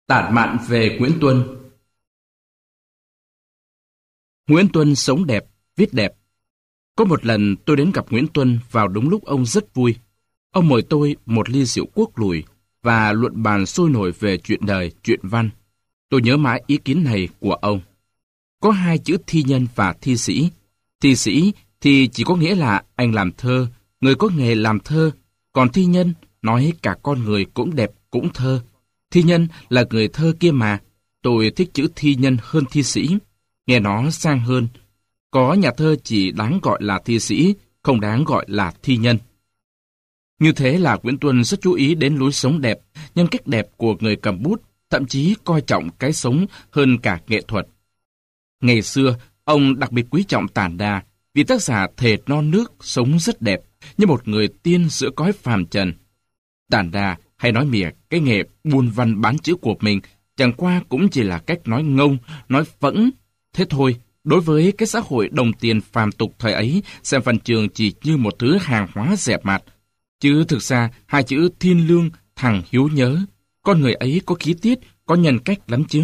Tản mạn về Nguyễn Tuân. Nguyễn Tuân sống đẹp, viết đẹp. Có một lần tôi đến gặp Nguyễn Tuân vào đúng lúc ông rất vui. Ông mời tôi một ly rượu quốc lùi và luận bàn sôi nổi về chuyện đời, chuyện văn. Tôi nhớ mãi ý kiến này của ông. Có hai chữ thi nhân và thi sĩ. Thi sĩ thì chỉ có nghĩa là anh làm thơ, người có nghề làm thơ. Còn thi nhân nói cả con người cũng đẹp cũng thơ. Thi nhân là người thơ kia mà. Tôi thích chữ thi nhân hơn thi sĩ. Nghe nó sang hơn. Có nhà thơ chỉ đáng gọi là thi sĩ, không đáng gọi là thi nhân. Như thế là Nguyễn Tuân rất chú ý đến lối sống đẹp, nhân cách đẹp của người cầm bút, thậm chí coi trọng cái sống hơn cả nghệ thuật. Ngày xưa, ông đặc biệt quý trọng Tản Đà vì tác giả thề non nước sống rất đẹp, như một người tiên giữa cõi phàm trần. Tản Đà hay nói mỉa cái nghề buôn văn bán chữ của mình chẳng qua cũng chỉ là cách nói ngông, nói phẫn. Thế thôi, đối với cái xã hội đồng tiền phàm tục thời ấy, xem văn chương chỉ như một thứ hàng hóa dẹp mạt. Chứ thực ra, hai chữ thiên lương, thằng hiếu nhớ, con người ấy có khí tiết, có nhân cách lắm chứ.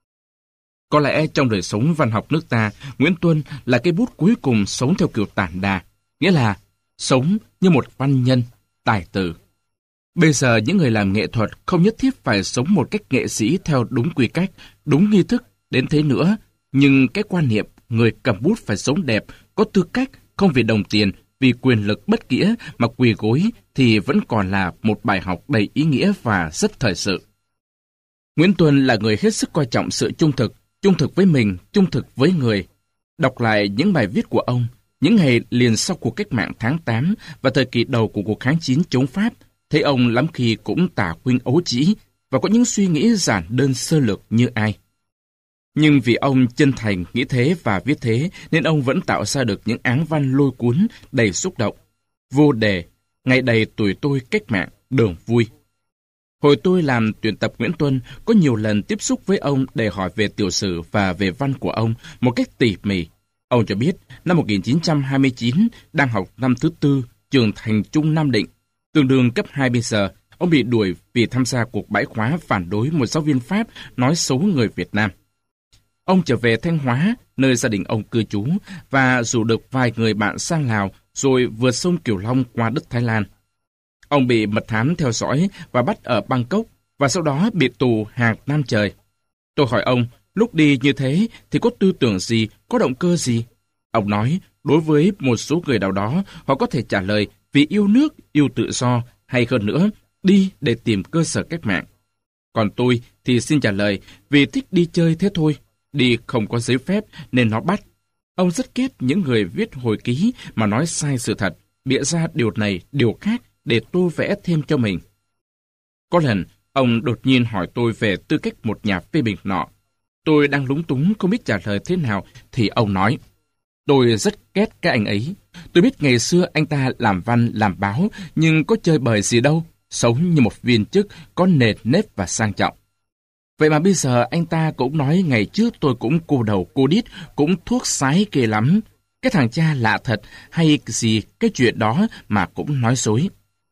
Có lẽ trong đời sống văn học nước ta, Nguyễn Tuân là cái bút cuối cùng sống theo kiểu Tản Đà, nghĩa là sống như một văn nhân, tài tử. Bây giờ những người làm nghệ thuật không nhất thiết phải sống một cách nghệ sĩ theo đúng quy cách, đúng nghi thức đến thế nữa, nhưng cái quan niệm người cầm bút phải sống đẹp, có tư cách, không vì đồng tiền, vì quyền lực bất nghĩa mà quỳ gối thì vẫn còn là một bài học đầy ý nghĩa và rất thời sự. Nguyễn Tuân là người hết sức coi trọng sự trung thực với mình, trung thực với người. Đọc lại những bài viết của ông, những ngày liền sau cuộc cách mạng tháng 8 và thời kỳ đầu của cuộc kháng chiến chống Pháp, thấy ông lắm khi cũng tả khuynh ấu trĩ và có những suy nghĩ giản đơn sơ lược như ai. Nhưng vì ông chân thành nghĩ thế và viết thế nên ông vẫn tạo ra được những áng văn lôi cuốn đầy xúc động. Vô đề, ngày đầy tuổi tôi cách mạng, đường vui. Hồi tôi làm tuyển tập Nguyễn Tuân, có nhiều lần tiếp xúc với ông để hỏi về tiểu sử và về văn của ông một cách tỉ mỉ. Ông cho biết, năm 1929, đang học năm thứ 4, trường Thành Trung Nam Định, tương đương cấp 2 bây giờ, ông bị đuổi vì tham gia cuộc bãi khóa phản đối một giáo viên Pháp nói xấu người Việt Nam. Ông trở về Thanh Hóa, nơi gia đình ông cư trú, và rủ được vài người bạn sang Lào, rồi vượt sông Cửu Long qua đất Thái Lan. Ông bị mật thám theo dõi và bắt ở Bangkok, và sau đó bị tù hàng năm trời. Tôi hỏi ông, lúc đi như thế thì có tư tưởng gì, có động cơ gì? Ông nói, đối với một số người nào đó, họ có thể trả lời vì yêu nước, yêu tự do, hay hơn nữa, đi để tìm cơ sở cách mạng. Còn tôi thì xin trả lời vì thích đi chơi thế thôi. Đi không có giấy phép nên nó bắt. Ông rất ghét những người viết hồi ký mà nói sai sự thật, bịa ra điều này, điều khác để tô vẽ thêm cho mình. Có lần, ông đột nhiên hỏi tôi về tư cách một nhà phê bình nọ. Tôi đang lúng túng không biết trả lời thế nào thì ông nói: tôi rất ghét cái anh ấy. Tôi biết ngày xưa anh ta làm văn, làm báo, nhưng có chơi bời gì đâu, sống như một viên chức có nề nếp và sang trọng. Vậy mà bây giờ anh ta cũng nói ngày trước tôi cũng cô đầu cô đít, cũng thuốc sái ghê lắm. Cái thằng cha lạ thật, hay gì cái chuyện đó mà cũng nói dối.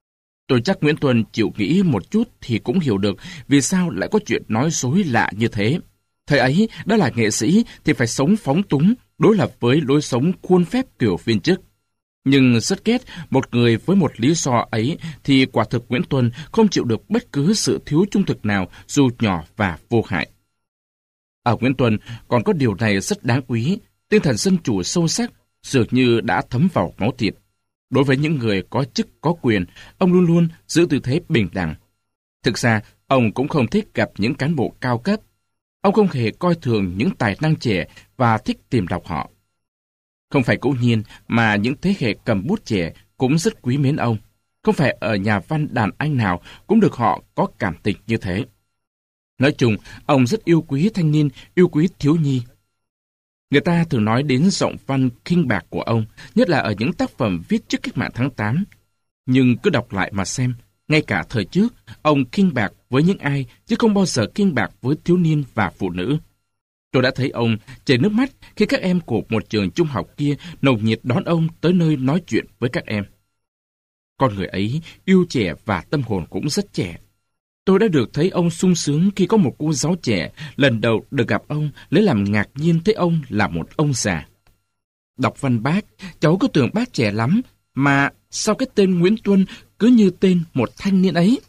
Tôi chắc Nguyễn Tuân chịu nghĩ một chút thì cũng hiểu được vì sao lại có chuyện nói dối lạ như thế. Thời ấy, đó là nghệ sĩ thì phải sống phóng túng, đối lập với lối sống khuôn phép kiểu viên chức. Nhưng rất ghét một người với một lý do ấy thì quả thực Nguyễn Tuân không chịu được bất cứ sự thiếu trung thực nào dù nhỏ và vô hại. Ở Nguyễn Tuân còn có điều này rất đáng quý, tinh thần dân chủ sâu sắc dường như đã thấm vào máu thịt. Đối với những người có chức có quyền, ông luôn luôn giữ tư thế bình đẳng. Thực ra, ông cũng không thích gặp những cán bộ cao cấp. Ông không hề coi thường những tài năng trẻ và thích tìm đọc họ. Không phải ngẫu nhiên mà những thế hệ cầm bút trẻ cũng rất quý mến ông. Không phải ở nhà văn đàn anh nào cũng được họ có cảm tình như thế. Nói chung, ông rất yêu quý thanh niên, yêu quý thiếu nhi. Người ta thường nói đến giọng văn khinh bạc của ông, nhất là ở những tác phẩm viết trước cách mạng tháng 8. Nhưng cứ đọc lại mà xem, ngay cả thời trước, ông khinh bạc với những ai, chứ không bao giờ khinh bạc với thiếu niên và phụ nữ. Tôi đã thấy ông chảy nước mắt khi các em của một trường trung học kia nồng nhiệt đón ông tới nơi nói chuyện với các em. Con người ấy yêu trẻ và tâm hồn cũng rất trẻ. Tôi đã được thấy ông sung sướng khi có một cô giáo trẻ lần đầu được gặp ông, lấy làm ngạc nhiên thấy ông là một ông già. Đọc văn bác, cháu cứ tưởng bác trẻ lắm, mà sao cái tên Nguyễn Tuân cứ như tên một thanh niên ấy.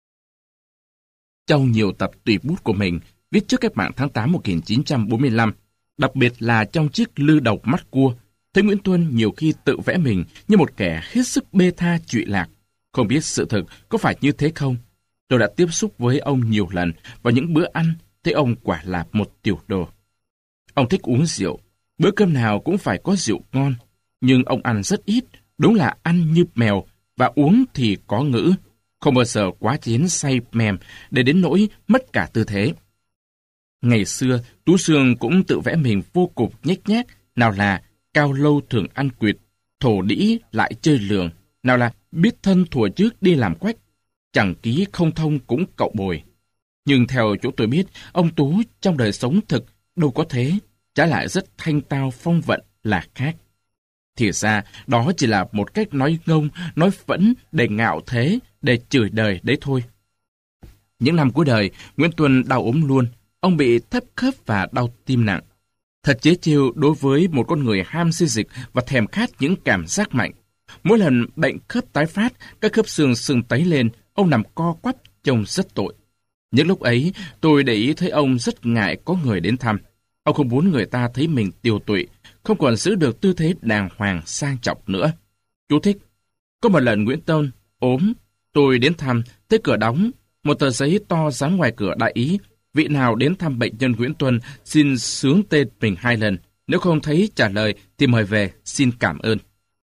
Trong nhiều tập tùy bút của mình, viết trước cách mạng tháng 8 1945, đặc biệt là trong chiếc Lư Đầu Mắt Cua, thấy Nguyễn Tuân nhiều khi tự vẽ mình như một kẻ hết sức bê tha trụy lạc. Không biết sự thực có phải như thế không? Tôi đã tiếp xúc với ông nhiều lần vào những bữa ăn, thấy ông quả là một tiểu đồ. Ông thích uống rượu, bữa cơm nào cũng phải có rượu ngon, nhưng ông ăn rất ít, đúng là ăn như mèo, và uống thì có ngữ, không bao giờ quá chén say mềm để đến nỗi mất cả tư thế. Ngày xưa, Tú Sương cũng tự vẽ mình vô cùng nhếch nhác, nào là cao lâu thường ăn quỵt, thổ đĩ lại chơi lường, nào là biết thân thuở trước đi làm quách, chẳng ký không thông cũng cậu bồi. Nhưng theo chỗ tôi biết, ông Tú trong đời sống thực đâu có thế, trái lại rất thanh tao phong vận là khác. Thì ra, đó chỉ là một cách nói ngông, nói phẫn để ngạo thế, để chửi đời đấy thôi. Những năm cuối đời, Nguyễn Tuân đau ốm luôn, ông bị thấp khớp và đau tim nặng. Thật chế trêu đối với một con người ham xê dịch và thèm khát những cảm giác mạnh. Mỗi lần bệnh khớp tái phát, các khớp xương sưng tấy lên, ông nằm co quắp trông rất tội. Những lúc ấy, tôi để ý thấy ông rất ngại có người đến thăm. Ông không muốn người ta thấy mình tiều tụy, không còn giữ được tư thế đàng hoàng sang trọng nữa. Chú thích: có một lần Nguyễn Tuân ốm, tôi đến thăm, thấy cửa đóng, một tờ giấy to dán ngoài cửa đại ý: vị nào đến thăm bệnh nhân Nguyễn Tuân xin xướng tên mình 2 lần, nếu không thấy trả lời thì mời về, xin cảm ơn.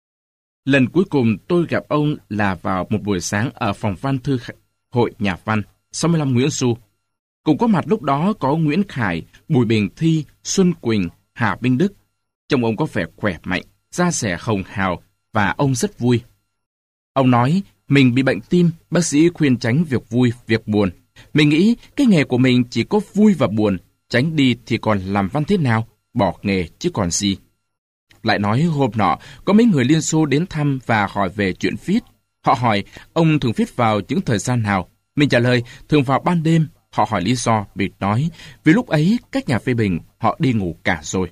Lần cuối cùng tôi gặp ông là vào một buổi sáng ở phòng văn thư hội Nhà văn 65 Nguyễn Du. Cùng có mặt lúc đó có Nguyễn Khải, Bùi Bình Thi, Xuân Quỳnh, Hà Minh Đức. Trông ông có vẻ khỏe mạnh, da dẻ hồng hào, và ông rất vui. Ông nói mình bị bệnh tim, bác sĩ khuyên tránh việc vui, việc buồn. Mình nghĩ cái nghề của mình chỉ có vui và buồn, tránh đi thì còn làm văn thế nào, bỏ nghề chứ còn gì. Lại nói hôm nọ, có mấy người Liên Xô đến thăm và hỏi về chuyện viết. Họ hỏi ông thường viết vào những thời gian nào. Mình trả lời thường vào ban đêm. Họ hỏi lý do, mình nói vì lúc ấy các nhà phê bình họ đi ngủ cả rồi.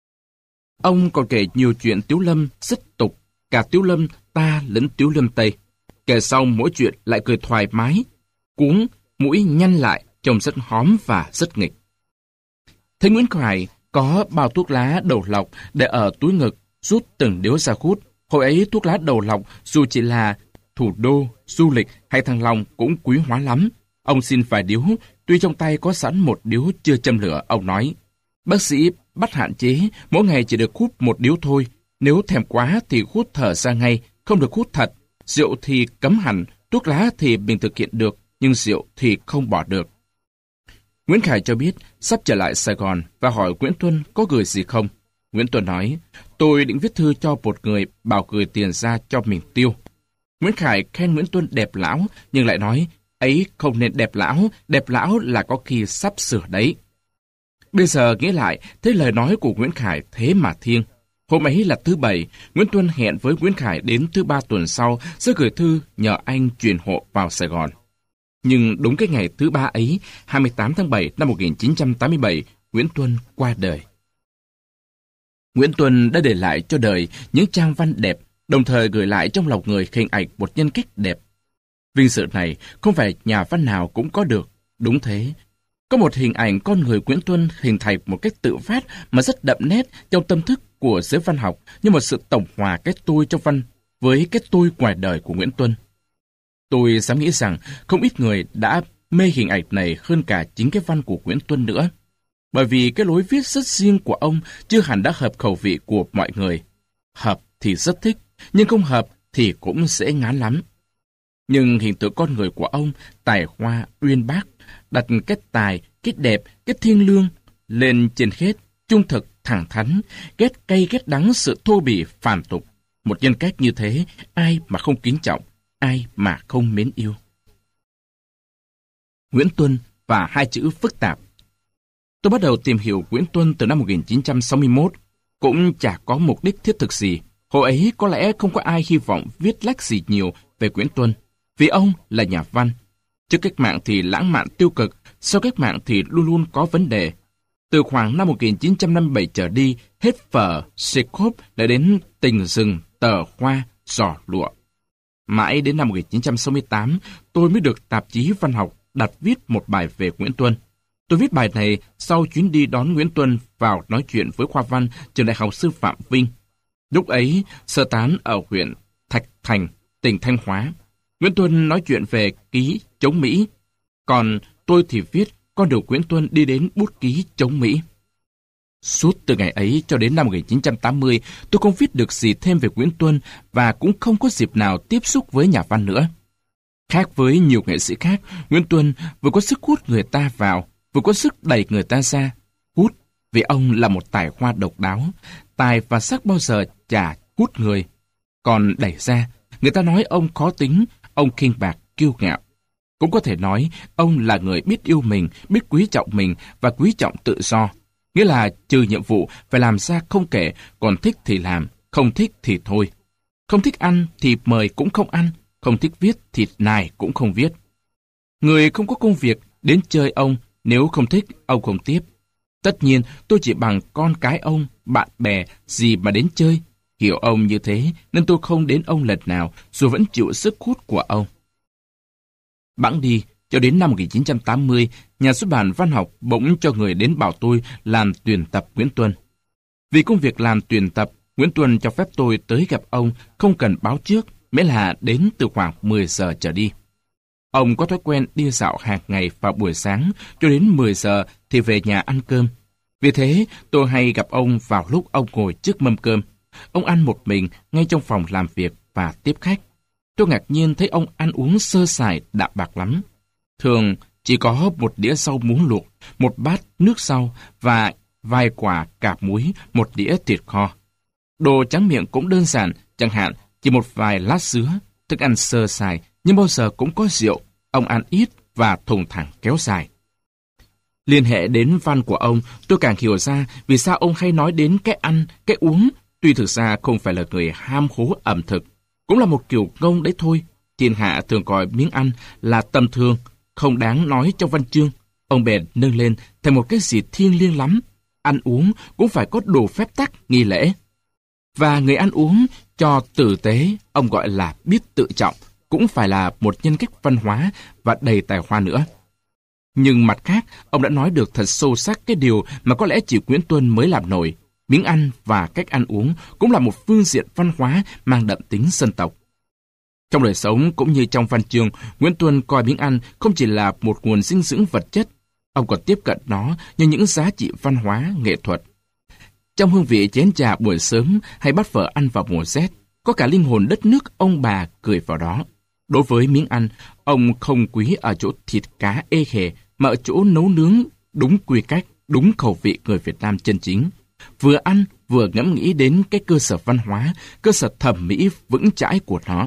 Ông còn kể nhiều chuyện Tiếu Lâm rất tục, cả Tiếu Lâm ta lẫn Tiếu Lâm Tây. Kể xong mỗi chuyện lại cười thoải mái, cuống, mũi nhăn lại, trông rất hóm và rất nghịch. Thấy Nguyễn Khải có bao thuốc lá đầu lọc để ở túi ngực, rút từng điếu ra hút. Hồi ấy thuốc lá đầu lọc dù chỉ là thủ đô, du lịch hay Thăng Long cũng quý hóa lắm. Ông xin vài điếu, tuy trong tay có sẵn một điếu chưa châm lửa, ông nói: bác sĩ bắt hạn chế, mỗi ngày chỉ được hút một điếu thôi. Nếu thèm quá thì hút thở ra ngay, không được hút thật. Rượu thì cấm hẳn, thuốc lá thì mình thực hiện được, nhưng rượu thì không bỏ được. Nguyễn Khải cho biết sắp trở lại Sài Gòn và hỏi Nguyễn Tuân có gửi gì không. Nguyễn Tuân nói: tôi định viết thư cho một người, bảo gửi tiền ra cho mình tiêu. Nguyễn Khải khen Nguyễn Tuân đẹp lão, nhưng lại nói ấy không nên đẹp lão là có khi sắp sửa đấy. Bây giờ nghĩ lại, thấy lời nói của Nguyễn Khải thế mà thiêng. Hôm ấy là thứ Bảy, Nguyễn Tuân hẹn với Nguyễn Khải đến thứ 3 tuần sau sẽ gửi thư nhờ anh chuyển hộ vào Sài Gòn. Nhưng đúng cái ngày thứ 3 ấy, 28 tháng 7 năm 1987, Nguyễn Tuân qua đời. Nguyễn Tuân đã để lại cho đời những trang văn đẹp, đồng thời gửi lại trong lòng người hình ảnh một nhân cách đẹp. Vinh dự này không phải nhà văn nào cũng có được, đúng thế. Có một hình ảnh con người Nguyễn Tuân hình thành một cách tự phát mà rất đậm nét trong tâm thức của giới văn học, như một sự tổng hòa cái tôi trong văn với cái tôi ngoài đời của Nguyễn Tuân. Tôi dám nghĩ rằng không ít người đã mê hình ảnh này hơn cả chính cái văn của Nguyễn Tuân nữa. Bởi vì cái lối viết rất riêng của ông chưa hẳn đã hợp khẩu vị của mọi người. Hợp thì rất thích, nhưng không hợp thì cũng dễ ngán lắm. Nhưng hình tượng con người của ông, tài hoa, uyên bác, đặt cái tài, cái đẹp, cái thiêng lương lên trên hết, trung thực, thẳng thắn, ghét cay ghét đắng sự thô bỉ, phàm tục. Một nhân cách như thế, ai mà không kính trọng, ai mà không mến yêu. Nguyễn Tuân và hai chữ phức tạp. Tôi bắt đầu tìm hiểu Nguyễn Tuân từ năm 1961, cũng chả có mục đích thiết thực gì. Hồi ấy có lẽ không có ai hy vọng viết lách gì nhiều về Nguyễn Tuân, vì ông là nhà văn. Trước cách mạng thì lãng mạn tiêu cực, sau cách mạng thì luôn luôn có vấn đề. Từ khoảng năm 1957 trở đi, hết phở, Chekhov lại đến tình rừng, tờ hoa, giỏ lụa. Mãi đến năm 1968, tôi mới được tạp chí văn học đặt viết một bài về Nguyễn Tuân. Tôi viết bài này sau chuyến đi đón Nguyễn Tuân vào nói chuyện với khoa văn trường Đại học Sư phạm Vinh. Lúc ấy, sơ tán ở huyện Thạch Thành, tỉnh Thanh Hóa. Nguyễn Tuân nói chuyện về ký chống Mỹ, còn tôi thì viết con đường Nguyễn Tuân đi đến bút ký chống Mỹ. Suốt từ ngày ấy cho đến năm 1980, tôi không viết được gì thêm về Nguyễn Tuân và cũng không có dịp nào tiếp xúc với nhà văn nữa. Khác với nhiều nghệ sĩ khác, Nguyễn Tuân vừa có sức hút người ta vào, vừa có sức đẩy người ta ra. Hút vì ông là một tài hoa độc đáo, tài và sắc bao giờ chả hút người. Còn đẩy ra, người ta nói ông khó tính, ông khinh bạc, kiêu ngạo. Cũng có thể nói ông là người biết yêu mình, biết quý trọng mình và quý trọng tự do. Nghĩa là trừ nhiệm vụ phải làm ra không kể, còn thích thì làm, không thích thì thôi. Không thích ăn thì mời cũng không ăn, không thích viết thì nài cũng không viết. Người không có công việc đến chơi ông, nếu không thích ông không tiếp. Tất nhiên tôi chỉ bằng con cái ông, bạn bè gì mà đến chơi. Hiểu ông như thế nên tôi không đến ông lần nào, dù vẫn chịu sức hút của ông. Bẵng đi, cho đến năm 1980, nhà xuất bản văn học bỗng cho người đến bảo tôi làm tuyển tập Nguyễn Tuân. Vì công việc làm tuyển tập, Nguyễn Tuân cho phép tôi tới gặp ông không cần báo trước, miễn là đến từ khoảng 10 giờ trở đi. Ông có thói quen đi dạo hàng ngày vào buổi sáng, cho đến 10 giờ thì về nhà ăn cơm. Vì thế, tôi hay gặp ông vào lúc ông ngồi trước mâm cơm. Ông ăn một mình ngay trong phòng làm việc và tiếp khách. Tôi ngạc nhiên thấy ông ăn uống sơ sài, đạm bạc lắm. Thường chỉ có một đĩa rau muống luộc, một bát nước sau và vài quả cà muối, một đĩa thịt kho. Đồ tráng miệng cũng đơn giản, chẳng hạn chỉ một vài lát sứa, thức ăn sơ sài, nhưng bao giờ cũng có rượu. Ông ăn ít và thùng thẳng kéo dài. Liên hệ đến văn của ông, tôi càng hiểu ra vì sao ông hay nói đến cái ăn, cái uống, tuy thực ra không phải là người ham hố ẩm thực. Cũng là một kiểu ngông đấy thôi. Thiên hạ thường coi miếng ăn là tầm thường, không đáng nói trong văn chương. Ông bèn nâng lên thành một cái gì thiêng liêng lắm. Ăn uống cũng phải có đồ phép tắc, nghi lễ. Và người ăn uống cho tử tế, ông gọi là biết tự trọng, cũng phải là một nhân cách văn hóa và đầy tài hoa nữa. Nhưng mặt khác, ông đã nói được thật sâu sắc cái điều mà có lẽ chỉ Nguyễn Tuân mới làm nổi. Miếng ăn và cách ăn uống cũng là một phương diện văn hóa mang đậm tính dân tộc. Trong đời sống cũng như trong văn chương, Nguyễn Tuân coi miếng ăn không chỉ là một nguồn dinh dưỡng vật chất, ông còn tiếp cận nó như những giá trị văn hóa, nghệ thuật. Trong hương vị chén trà buổi sớm hay bát phở ăn vào mùa rét, có cả linh hồn đất nước ông bà cười vào đó. Đối với miếng ăn, ông không quý ở chỗ thịt cá ê khề, mà ở chỗ nấu nướng đúng quy cách, đúng khẩu vị người Việt Nam chân chính. Vừa ăn, vừa ngẫm nghĩ đến cái cơ sở văn hóa, cơ sở thẩm mỹ vững chãi của nó.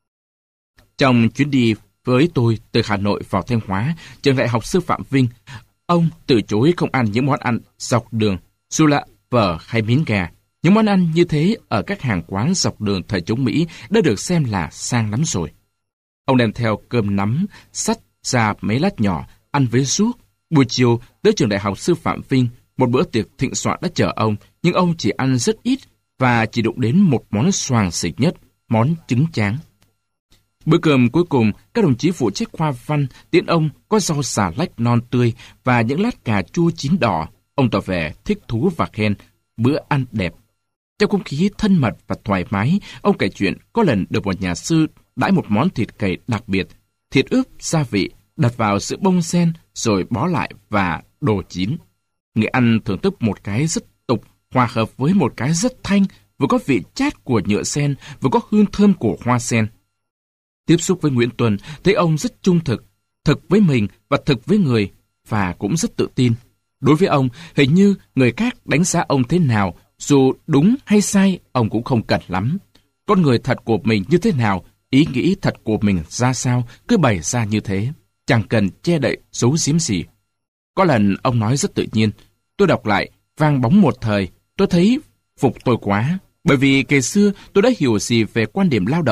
Trong chuyến đi với tôi từ Hà Nội vào Thanh Hóa, trường Đại học Sư phạm Vinh, ông từ chối không ăn những món ăn dọc đường, dù là phở hay miếng gà. Những món ăn như thế ở các hàng quán dọc đường thời chống Mỹ đã được xem là sang lắm rồi. Ông đem theo cơm nắm, xắt ra mấy lát nhỏ, ăn với ruốc. Buổi chiều tới trường Đại học Sư phạm Vinh, một bữa tiệc thịnh soạn đã chờ ông, nhưng ông chỉ ăn rất ít và chỉ đụng đến một món xoàng xịt nhất, món trứng tráng. Bữa cơm cuối cùng, các đồng chí phụ trách khoa văn tiễn ông có rau xà lách non tươi và những lát cà chua chín đỏ. Ông tỏ vẻ thích thú và khen bữa ăn đẹp. Trong không khí thân mật và thoải mái, ông kể chuyện có lần được một nhà sư đãi một món thịt cầy đặc biệt, thịt ướp gia vị, đặt vào sữa bông sen rồi bó lại và đồ chín. Người ăn thưởng thức một cái rất tục, hòa hợp với một cái rất thanh, vừa có vị chát của nhựa sen, vừa có hương thơm của hoa sen. Tiếp xúc với Nguyễn Tuân, thấy ông rất trung thực, thực với mình và thực với người, và cũng rất tự tin. Đối với ông, hình như người khác đánh giá ông thế nào, dù đúng hay sai, ông cũng không cần lắm. Con người thật của mình như thế nào, ý nghĩ thật của mình ra sao, cứ bày ra như thế, chẳng cần che đậy, giấu giếm gì. Có lần ông nói rất tự nhiên, tôi đọc lại, vang bóng một thời, tôi thấy phục tôi quá. Bởi vì ngày xưa tôi đã hiểu gì về quan điểm lao động,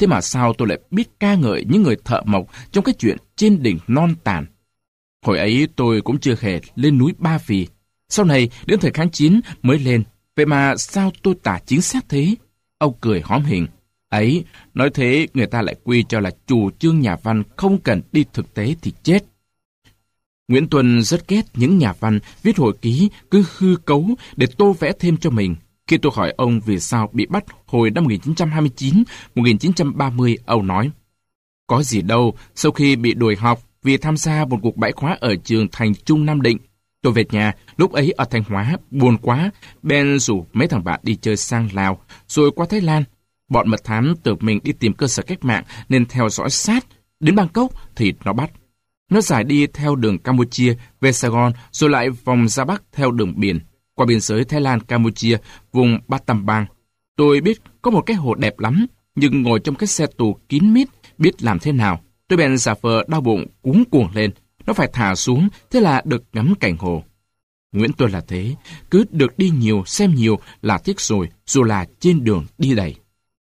thế mà sao tôi lại biết ca ngợi những người thợ mộc trong cái chuyện trên đỉnh non tàn. Hồi ấy tôi cũng chưa hề lên núi Ba Vì. Sau này, đến thời kháng chiến mới lên. Vậy mà sao tôi tả chính xác thế? Ông cười hóm hình. Ấy, nói thế người ta lại quy cho là chủ trương nhà văn không cần đi thực tế thì chết. Nguyễn Tuân rất ghét những nhà văn viết hồi ký cứ hư cấu để tô vẽ thêm cho mình. Khi tôi hỏi ông vì sao bị bắt hồi năm 1929, 1930, ông nói: có gì đâu, sau khi bị đuổi học vì tham gia một cuộc bãi khóa ở trường Thành Trung Nam Định, tôi về nhà, lúc ấy ở Thanh Hóa, buồn quá, Ben rủ mấy thằng bạn đi chơi sang Lào, rồi qua Thái Lan. Bọn mật thám tự mình đi tìm cơ sở cách mạng nên theo dõi sát, đến Bangkok thì nó bắt. Nó giải đi theo đường Campuchia về Sài Gòn, rồi lại vòng ra Bắc theo đường biển, qua biên giới Thái Lan, Campuchia, vùng Battambang. Tôi biết có một cái hồ đẹp lắm, nhưng ngồi trong cái xe tù kín mít, biết làm thế nào. Tôi bèn giả vờ đau bụng cuống cuồng lên, nó phải thả xuống, thế là được ngắm cảnh hồ. Nguyễn Tuân là thế, cứ được đi nhiều, xem nhiều là thích rồi, dù là trên đường đi đầy.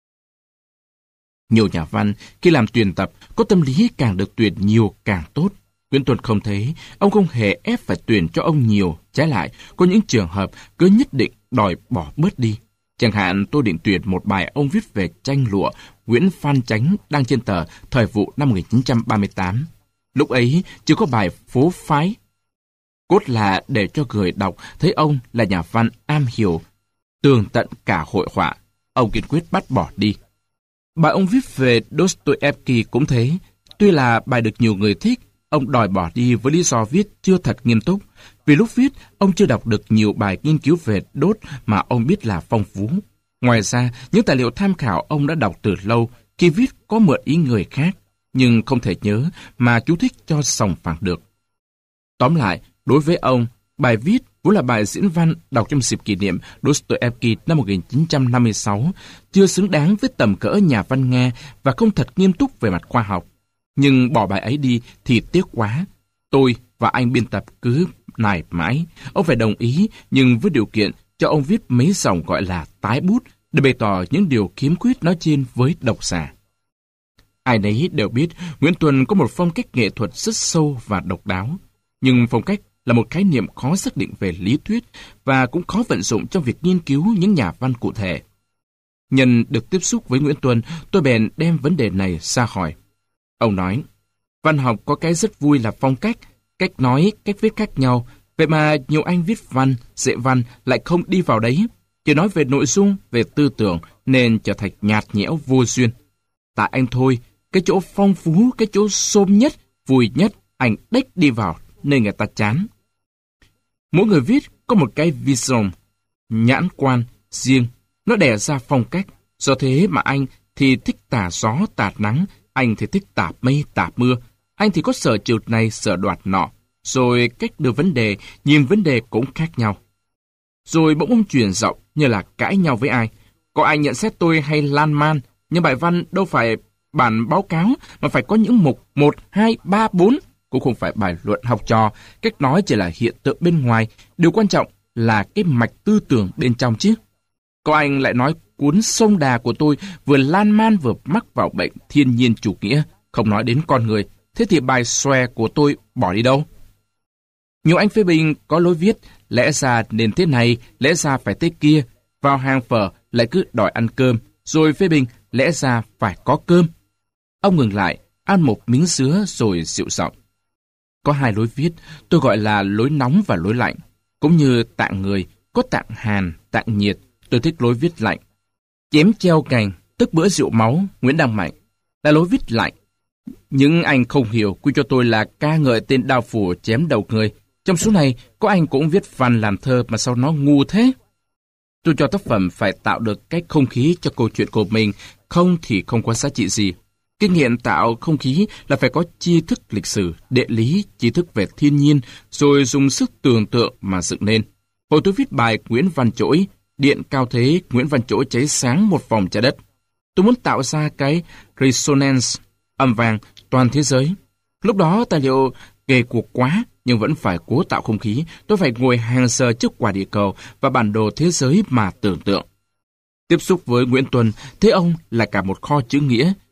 Nhiều nhà văn, khi làm tuyển tập, có tâm lý càng được tuyển nhiều càng tốt. Nguyễn Tuân không thế, ông không hề ép phải tuyển cho ông nhiều. Trái lại, có những trường hợp cứ nhất định đòi bỏ bớt đi. Chẳng hạn tôi định tuyển một bài ông viết về tranh lụa Nguyễn Phan Chánh đăng trên tờ Thời vụ năm 1938. Lúc ấy chưa có bài Phố Phái. Cốt là để cho người đọc thấy ông là nhà văn am hiểu, tường tận cả hội họa. Ông kiên quyết bắt bỏ đi. Bài ông viết về Dostoevsky cũng thế. Tuy là bài được nhiều người thích, ông đòi bỏ đi với lý do viết chưa thật nghiêm túc. Vì lúc viết, ông chưa đọc được nhiều bài nghiên cứu về Đốt mà ông biết là phong phú. Ngoài ra, những tài liệu tham khảo ông đã đọc từ lâu, khi viết có mượn ý người khác, nhưng không thể nhớ mà chú thích cho sòng phẳng được. Tóm lại, đối với ông, bài viết vốn là bài diễn văn đọc trong dịp kỷ niệm Dostoevsky năm 1956, chưa xứng đáng với tầm cỡ nhà văn Nga và không thật nghiêm túc về mặt khoa học. Nhưng bỏ bài ấy đi thì tiếc quá. Tôi và anh biên tập cứ nài mãi. Ông phải đồng ý, nhưng với điều kiện cho ông viết mấy dòng gọi là tái bút để bày tỏ những điều khiếm khuyết nói trên với độc giả. Ai nấy đều biết Nguyễn Tuân có một phong cách nghệ thuật rất sâu và độc đáo. Nhưng phong cách là một khái niệm khó xác định về lý thuyết và cũng khó vận dụng trong việc nghiên cứu những nhà văn cụ thể. Nhân được tiếp xúc với Nguyễn Tuân, tôi bèn đem vấn đề này ra hỏi. Ông nói, văn học có cái rất vui là phong cách, cách nói, cách viết khác nhau. Vậy mà nhiều anh viết văn, dạy văn lại không đi vào đấy. Chỉ nói về nội dung, về tư tưởng nên trở thành nhạt nhẽo vô duyên. Tại anh thôi, cái chỗ phong phú, cái chỗ xôm nhất, vui nhất, anh đếch đi vào nên người ta chán. Mỗi người viết có một cái vision, nhãn quan riêng, nó đẻ ra phong cách. Do thế mà anh thì thích tả gió tả nắng, anh thì thích tả mây tả mưa, anh thì có sở trường này sở đoạt nọ, rồi cách đưa vấn đề, nhìn vấn đề cũng khác nhau. Rồi bỗng ông chuyển giọng như là cãi nhau với ai. Có ai nhận xét tôi hay lan man, nhưng bài văn đâu phải bản báo cáo mà phải có những mục 1, 2, 3, 4. Cũng không phải bài luận học trò, cách nói chỉ là hiện tượng bên ngoài, điều quan trọng là cái mạch tư tưởng bên trong chứ. Có anh lại nói cuốn Sông Đà của tôi vừa lan man vừa mắc vào bệnh thiên nhiên chủ nghĩa, không nói đến con người, thế thì bài xòe của tôi bỏ đi đâu? Nhiều anh phê bình có lối viết, lẽ ra nên thế này, lẽ ra phải thế kia, vào hàng phở lại cứ đòi ăn cơm, rồi phê bình lẽ ra phải có cơm. Ông ngừng lại, ăn một miếng sứa rồi dịu giọng. Có hai lối viết, tôi gọi là lối nóng và lối lạnh. Cũng như tạng người, có tạng hàn, tạng nhiệt, tôi thích lối viết lạnh. Chém treo cành, tức bữa rượu máu, Nguyễn Đăng Mạnh, là lối viết lạnh. Nhưng anh không hiểu, quy cho tôi là ca ngợi tên đao phủ chém đầu người. Trong số này, có anh cũng viết văn làm thơ mà sao nó ngu thế? Tôi cho tác phẩm phải tạo được cái không khí cho câu chuyện của mình, không thì không có giá trị gì. Kinh nghiệm tạo không khí là phải có tri thức lịch sử, địa lý, tri thức về thiên nhiên, rồi dùng sức tưởng tượng mà dựng nên. Hồi tôi viết bài Nguyễn Văn Chỗi, điện cao thế Nguyễn Văn Chỗi cháy sáng một vòng trái đất. Tôi muốn tạo ra cái resonance, âm vang toàn thế giới. Lúc đó tài liệu ghê cuộc quá, nhưng vẫn phải cố tạo không khí. Tôi phải ngồi hàng giờ trước quả địa cầu và bản đồ thế giới mà tưởng tượng. Tiếp xúc với Nguyễn Tuân, thấy ông là cả một kho chữ nghĩa,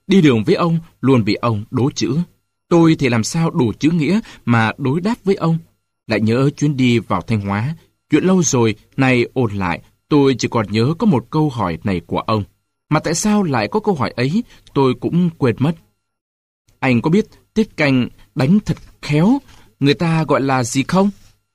Đi đường với ông luôn bị ông đố chữ. Tôi thì làm sao đủ chữ nghĩa mà đối đáp với ông. Lại nhớ chuyến đi vào Thanh Hóa. Chuyện lâu rồi, nay ôn lại, tôi chỉ còn nhớ có một câu hỏi này của ông. Mà tại sao lại có câu hỏi ấy, tôi cũng quên mất. Anh có biết Tiết Canh đánh thật khéo, người ta gọi là gì không?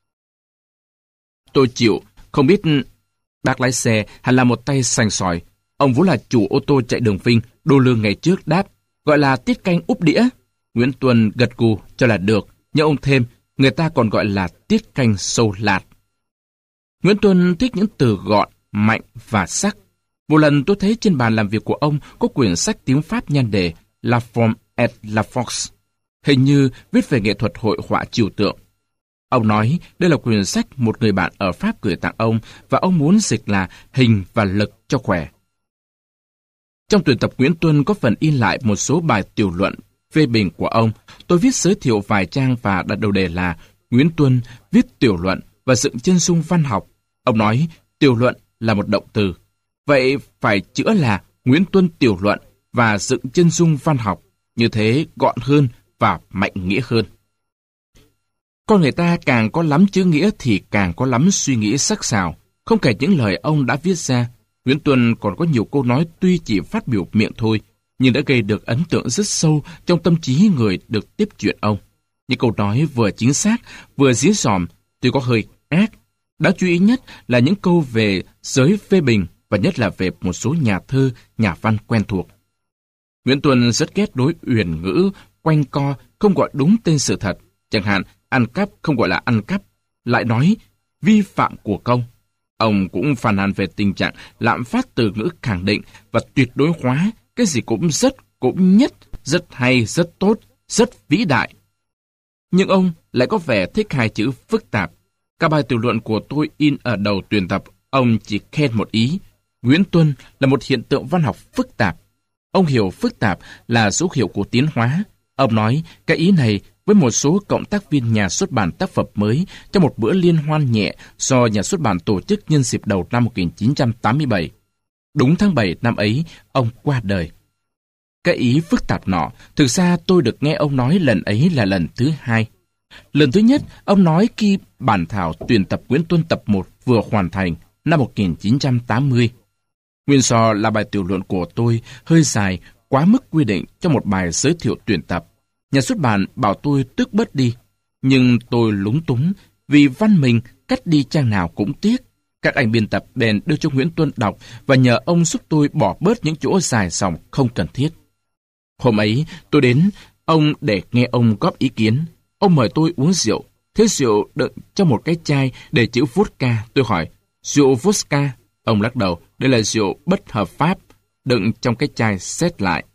Tôi chịu, không biết. Bác lái xe hẳn là một tay sành sỏi. Ông vốn là chủ ô tô chạy đường Vinh, Đô Lương ngày trước đáp, gọi là Tiết Canh úp đĩa. Nguyễn Tuân gật gù cho là được, nhưng ông thêm, người ta còn gọi là Tiết Canh sâu lạt. Nguyễn Tuân thích những từ gọn, mạnh và sắc. Một lần tôi thấy trên bàn làm việc của ông có quyển sách tiếng Pháp nhan đề La Forme et la Force, hình như viết về nghệ thuật hội họa trừu tượng. Ông nói đây là quyển sách một người bạn ở Pháp gửi tặng ông và ông muốn dịch là hình và lực cho khỏe. Trong tuyển tập Nguyễn Tuân có phần in lại một số bài tiểu luận phê bình của ông. Tôi viết giới thiệu vài trang và đặt đầu đề là Nguyễn Tuân viết tiểu luận và dựng chân dung văn học. Ông nói tiểu luận là một động từ. Vậy phải chữa là Nguyễn Tuân tiểu luận và dựng chân dung văn học. Như thế gọn hơn và mạnh nghĩa hơn. Con người ta càng có lắm chữ nghĩa thì càng có lắm suy nghĩ sắc sảo. Không kể những lời ông đã viết ra, Nguyễn Tuân còn có nhiều câu nói tuy chỉ phát biểu miệng thôi, nhưng đã gây được ấn tượng rất sâu trong tâm trí người được tiếp chuyện ông. Những câu nói vừa chính xác, vừa dí dỏm, tuy có hơi ác. Đáng chú ý nhất là những câu về giới phê bình và nhất là về một số nhà thơ, nhà văn quen thuộc. Nguyễn Tuân rất ghét đối uyển ngữ, quanh co, không gọi đúng tên sự thật. Chẳng hạn, ăn cắp không gọi là ăn cắp, lại nói vi phạm của công. Ông cũng phàn nàn về tình trạng lạm phát từ ngữ khẳng định và tuyệt đối hóa, cái gì cũng rất, cũng nhất, rất hay, rất tốt, rất vĩ đại. Nhưng ông lại có vẻ thích hai chữ phức tạp. Các bài tiểu luận của tôi in ở đầu tuyển tập, ông chỉ khen một ý. Nguyễn Tuân là một hiện tượng văn học phức tạp. Ông hiểu phức tạp là dấu hiệu của tiến hóa. Ông nói cái ý này với một số cộng tác viên nhà xuất bản tác phẩm mới trong một bữa liên hoan nhẹ do nhà xuất bản tổ chức nhân dịp đầu năm 1987. Đúng tháng 7 năm ấy, ông qua đời. Cái ý phức tạp nọ, thực ra tôi được nghe ông nói lần ấy là lần thứ hai. Lần thứ nhất, ông nói khi bản thảo tuyển tập Nguyễn Tuân tập 1 vừa hoàn thành năm 1980. Nguyên do là bài tiểu luận của tôi hơi dài, quá mức quy định cho một bài giới thiệu tuyển tập. Nhà xuất bản bảo tôi tước bớt đi, nhưng tôi lúng túng vì văn mình cắt đi trang nào cũng tiếc. Các anh biên tập bèn đưa cho Nguyễn Tuân đọc và nhờ ông giúp tôi bỏ bớt những chỗ dài dòng không cần thiết. Hôm ấy tôi đến ông để nghe ông góp ý kiến. Ông mời tôi uống rượu. Thế rượu đựng trong một cái chai để chữ vodka. Tôi hỏi, rượu vodka? Ông lắc đầu, đây là rượu bất hợp pháp, đựng trong cái chai xét lại.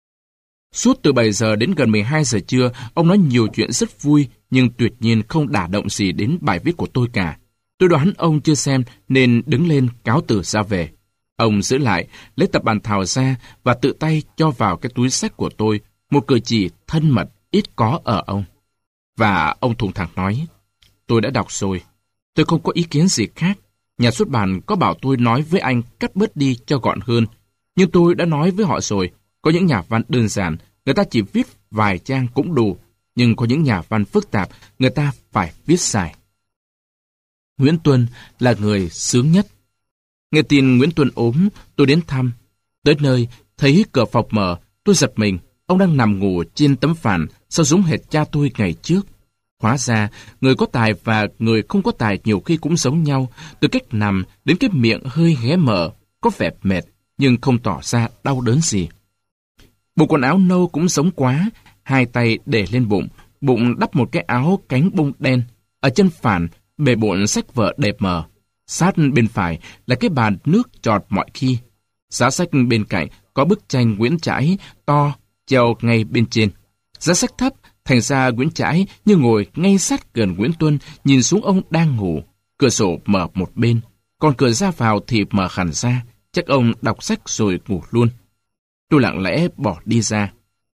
Suốt từ 7 giờ đến gần 12 giờ trưa, ông nói nhiều chuyện rất vui, nhưng tuyệt nhiên không đả động gì đến bài viết của tôi cả. Tôi đoán ông chưa xem nên đứng lên cáo từ ra về. Ông giữ lại, lấy tập bản thảo ra và tự tay cho vào cái túi xách của tôi, một cử chỉ thân mật ít có ở ông. Và ông thùng thẳng nói, tôi đã đọc rồi, tôi không có ý kiến gì khác. Nhà xuất bản có bảo tôi nói với anh cắt bớt đi cho gọn hơn, nhưng tôi đã nói với họ rồi, có những nhà văn đơn giản, người ta chỉ viết vài trang cũng đủ, nhưng có những nhà văn phức tạp, người ta phải viết dài. Nguyễn Tuân là người sướng nhất. Nghe tin Nguyễn Tuân ốm, tôi đến thăm. Tới nơi, thấy cửa phòng mở, tôi giật mình, ông đang nằm ngủ trên tấm phản, sao giống hệt cha tôi ngày trước. Hóa ra, người có tài và người không có tài nhiều khi cũng giống nhau, từ cách nằm đến cái miệng hơi hé mở, có vẻ mệt, nhưng không tỏ ra đau đớn gì. Bộ quần áo nâu cũng giống quá, hai tay để lên bụng, bụng đắp một cái áo cánh bông đen. Ở chân phản, bề bộn sách vở đẹp mờ. Sát bên phải là cái bàn nước trọt mọi khi. Giá sách bên cạnh có bức tranh Nguyễn Trãi to, treo ngay bên trên. Giá sách thấp, thành ra Nguyễn Trãi như ngồi ngay sát gần Nguyễn Tuân, nhìn xuống ông đang ngủ. Cửa sổ mở một bên, còn cửa ra vào thì mở hẳn ra. Chắc ông đọc sách rồi ngủ luôn. Tôi lặng lẽ bỏ đi ra.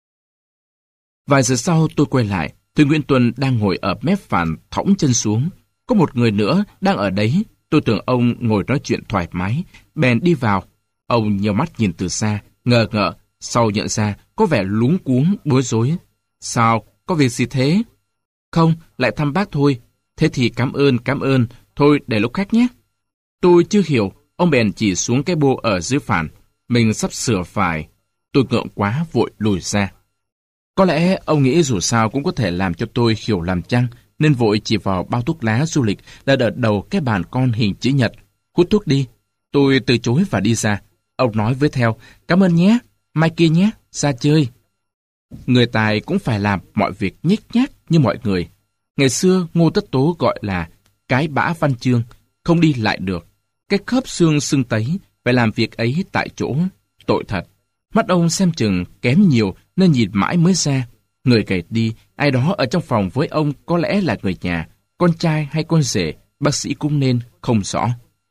Vài giờ sau tôi quay lại, thấy Nguyễn Tuân đang ngồi ở mép phản thõng chân xuống. Có một người nữa đang ở đấy. Tôi tưởng ông ngồi nói chuyện thoải mái, bèn đi vào. Ông nhíu mắt nhìn từ xa, ngờ ngợ, Sau nhận ra, có vẻ luống cuống, bối rối. Sao, có việc gì thế? Không, lại thăm bác thôi. Thế thì cảm ơn, thôi để lúc khác nhé. Tôi chưa hiểu, ông bèn chỉ xuống cái bô ở dưới phản. Mình sắp sửa phải. Tôi ngượng quá vội lùi ra. Có lẽ ông nghĩ dù sao cũng có thể làm cho tôi hiểu làm chăng, nên vội chỉ vào bao thuốc lá du lịch đã ở đầu cái bàn con hình chữ nhật. Hút thuốc đi. Tôi từ chối và đi ra. Ông nói với theo, cảm ơn nhé, mai kia nhé, ra chơi. Người tài cũng phải làm mọi việc nhếch nhác như mọi người. Ngày xưa Ngô Tất Tố gọi là cái bã văn chương, không đi lại được. Cái khớp xương sưng tấy, phải làm việc ấy tại chỗ. Tội thật. Mắt ông xem chừng kém nhiều nên nhìn mãi mới ra. Người gầy đi, ai đó ở trong phòng với ông có lẽ là người nhà, con trai hay con rể, bác sĩ cũng nên không rõ.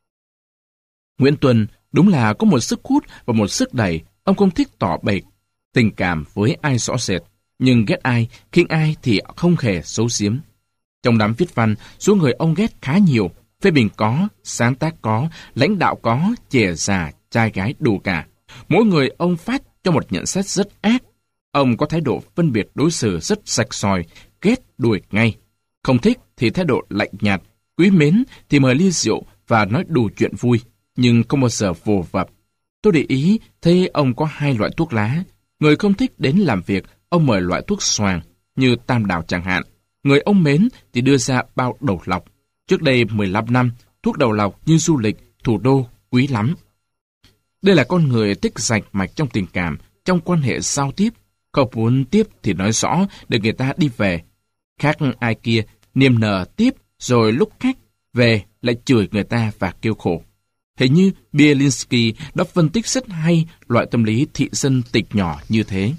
Nguyễn Tuân đúng là có một sức hút và một sức đẩy. Ông không thích tỏ bày tình cảm với ai rõ rệt, nhưng ghét ai, khinh ai thì không hề giấu giếm. Trong đám viết văn, số người ông ghét khá nhiều. Phê bình có, sáng tác có, lãnh đạo có, trẻ già, trai gái đủ cả. Mỗi người ông phát cho một nhận xét rất ác. Ông có thái độ phân biệt đối xử rất sạch sòi, ghét đuổi ngay. Không thích thì thái độ lạnh nhạt, quý mến thì mời ly rượu và nói đủ chuyện vui, nhưng không bao giờ vồ vập. Tôi để ý thấy ông có 2 loại thuốc lá. Người không thích đến làm việc, ông mời loại thuốc xoàng, như tam đào chẳng hạn. Người ông mến thì đưa ra bao đầu lọc. Trước đây 15 năm, thuốc đầu lọc như du lịch, thủ đô, quý lắm. Đây là con người thích rạch mạch trong tình cảm, trong quan hệ giao tiếp. Không muốn tiếp thì nói rõ để người ta đi về. Khác ai kia, niềm nở tiếp, rồi lúc khác về lại chửi người ta và kêu khổ. Hình như Bielinski đã phân tích rất hay loại tâm lý thị dân tịch nhỏ như thế.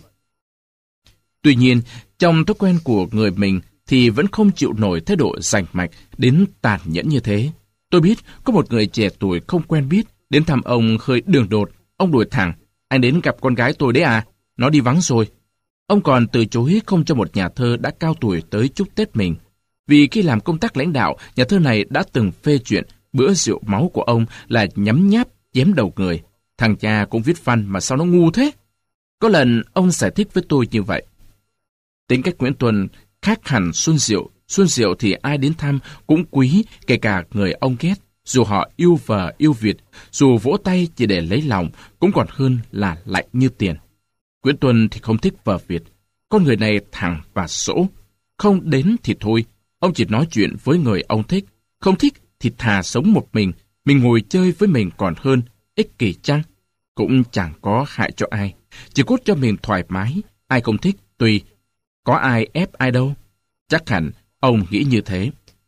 Tuy nhiên, trong thói quen của người mình thì vẫn không chịu nổi thái độ rành mạch đến tàn nhẫn như thế. Tôi biết có một người trẻ tuổi không quen biết đến thăm ông hơi đường đột. Ông đuổi thẳng, anh đến gặp con gái tôi đấy à? Nó đi vắng rồi. Ông còn từ chối không cho một nhà thơ đã cao tuổi tới chúc Tết mình. Vì khi làm công tác lãnh đạo, nhà thơ này đã từng phê chuyện bữa rượu máu của ông là nhấm nháp chém đầu người. Thằng cha cũng viết văn mà sao nó ngu thế? Có lần ông giải thích với tôi như vậy. Tính cách Nguyễn Tuân khác hẳn Xuân Diệu. Xuân Diệu thì ai đến thăm cũng quý, kể cả người ông ghét. Dù họ yêu vợ, yêu Việt, dù vỗ tay chỉ để lấy lòng, cũng còn hơn là lạnh như tiền. Nguyễn Tuân thì không thích vợ Việt. Con người này thẳng và sỗ. Không đến thì thôi, ông chỉ nói chuyện với người ông thích. Không thích thì thà sống một mình ngồi chơi với mình còn hơn, ích kỷ chăng? Cũng chẳng có hại cho ai, chỉ cốt cho mình thoải mái, ai không thích tùy, có ai ép ai đâu. Chắc hẳn ông nghĩ như thế.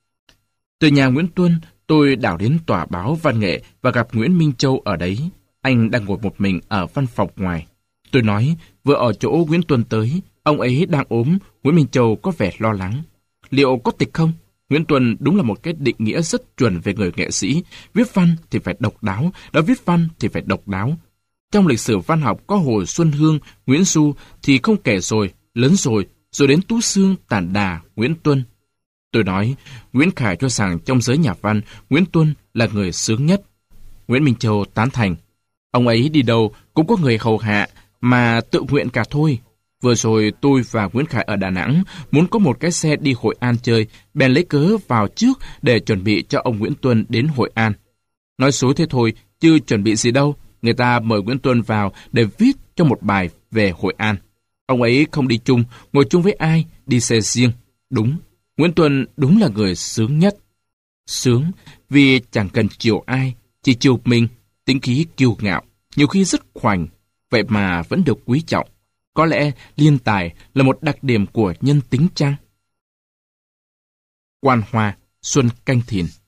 Từ nhà Nguyễn Tuân, tôi đảo đến tòa báo văn nghệ và gặp Nguyễn Minh Châu ở đấy. Anh đang ngồi một mình ở văn phòng ngoài. Tôi nói, vừa ở chỗ Nguyễn Tuân tới, ông ấy đang ốm. Nguyễn Minh Châu có vẻ lo lắng. Liệu có tịch không? Nguyễn Tuân đúng là một cái định nghĩa rất chuẩn về người nghệ sĩ. Viết văn thì phải độc đáo, đã viết văn thì phải độc đáo. Trong lịch sử văn học có Hồ Xuân Hương, Nguyễn Du thì không kể rồi, lớn rồi đến Tú Xương, Tản Đà, Nguyễn Tuân. Tôi nói, Nguyễn Khải cho rằng trong giới nhà văn, Nguyễn Tuân là người sướng nhất. Nguyễn Minh Châu tán thành. Ông ấy đi đâu cũng có người hầu hạ mà tự nguyện cả thôi. Vừa rồi tôi và Nguyễn Khải ở Đà Nẵng muốn có một cái xe đi Hội An chơi, bèn lấy cớ vào trước để chuẩn bị cho ông Nguyễn Tuân đến Hội An. Nói dối thế thôi, chứ chuẩn bị gì đâu. Người ta mời Nguyễn Tuân vào để viết cho một bài về Hội An. Ông ấy không đi chung, ngồi chung với ai, đi xe riêng. Đúng, Nguyễn Tuân đúng là người sướng nhất. Sướng vì chẳng cần chiều ai, chỉ chiều mình, tính khí kiêu ngạo, nhiều khi rất khoành, vậy mà vẫn được quý trọng. Có lẽ liên tài là một đặc điểm của nhân tính chăng? Quan Hoa, Xuân Canh Thìn.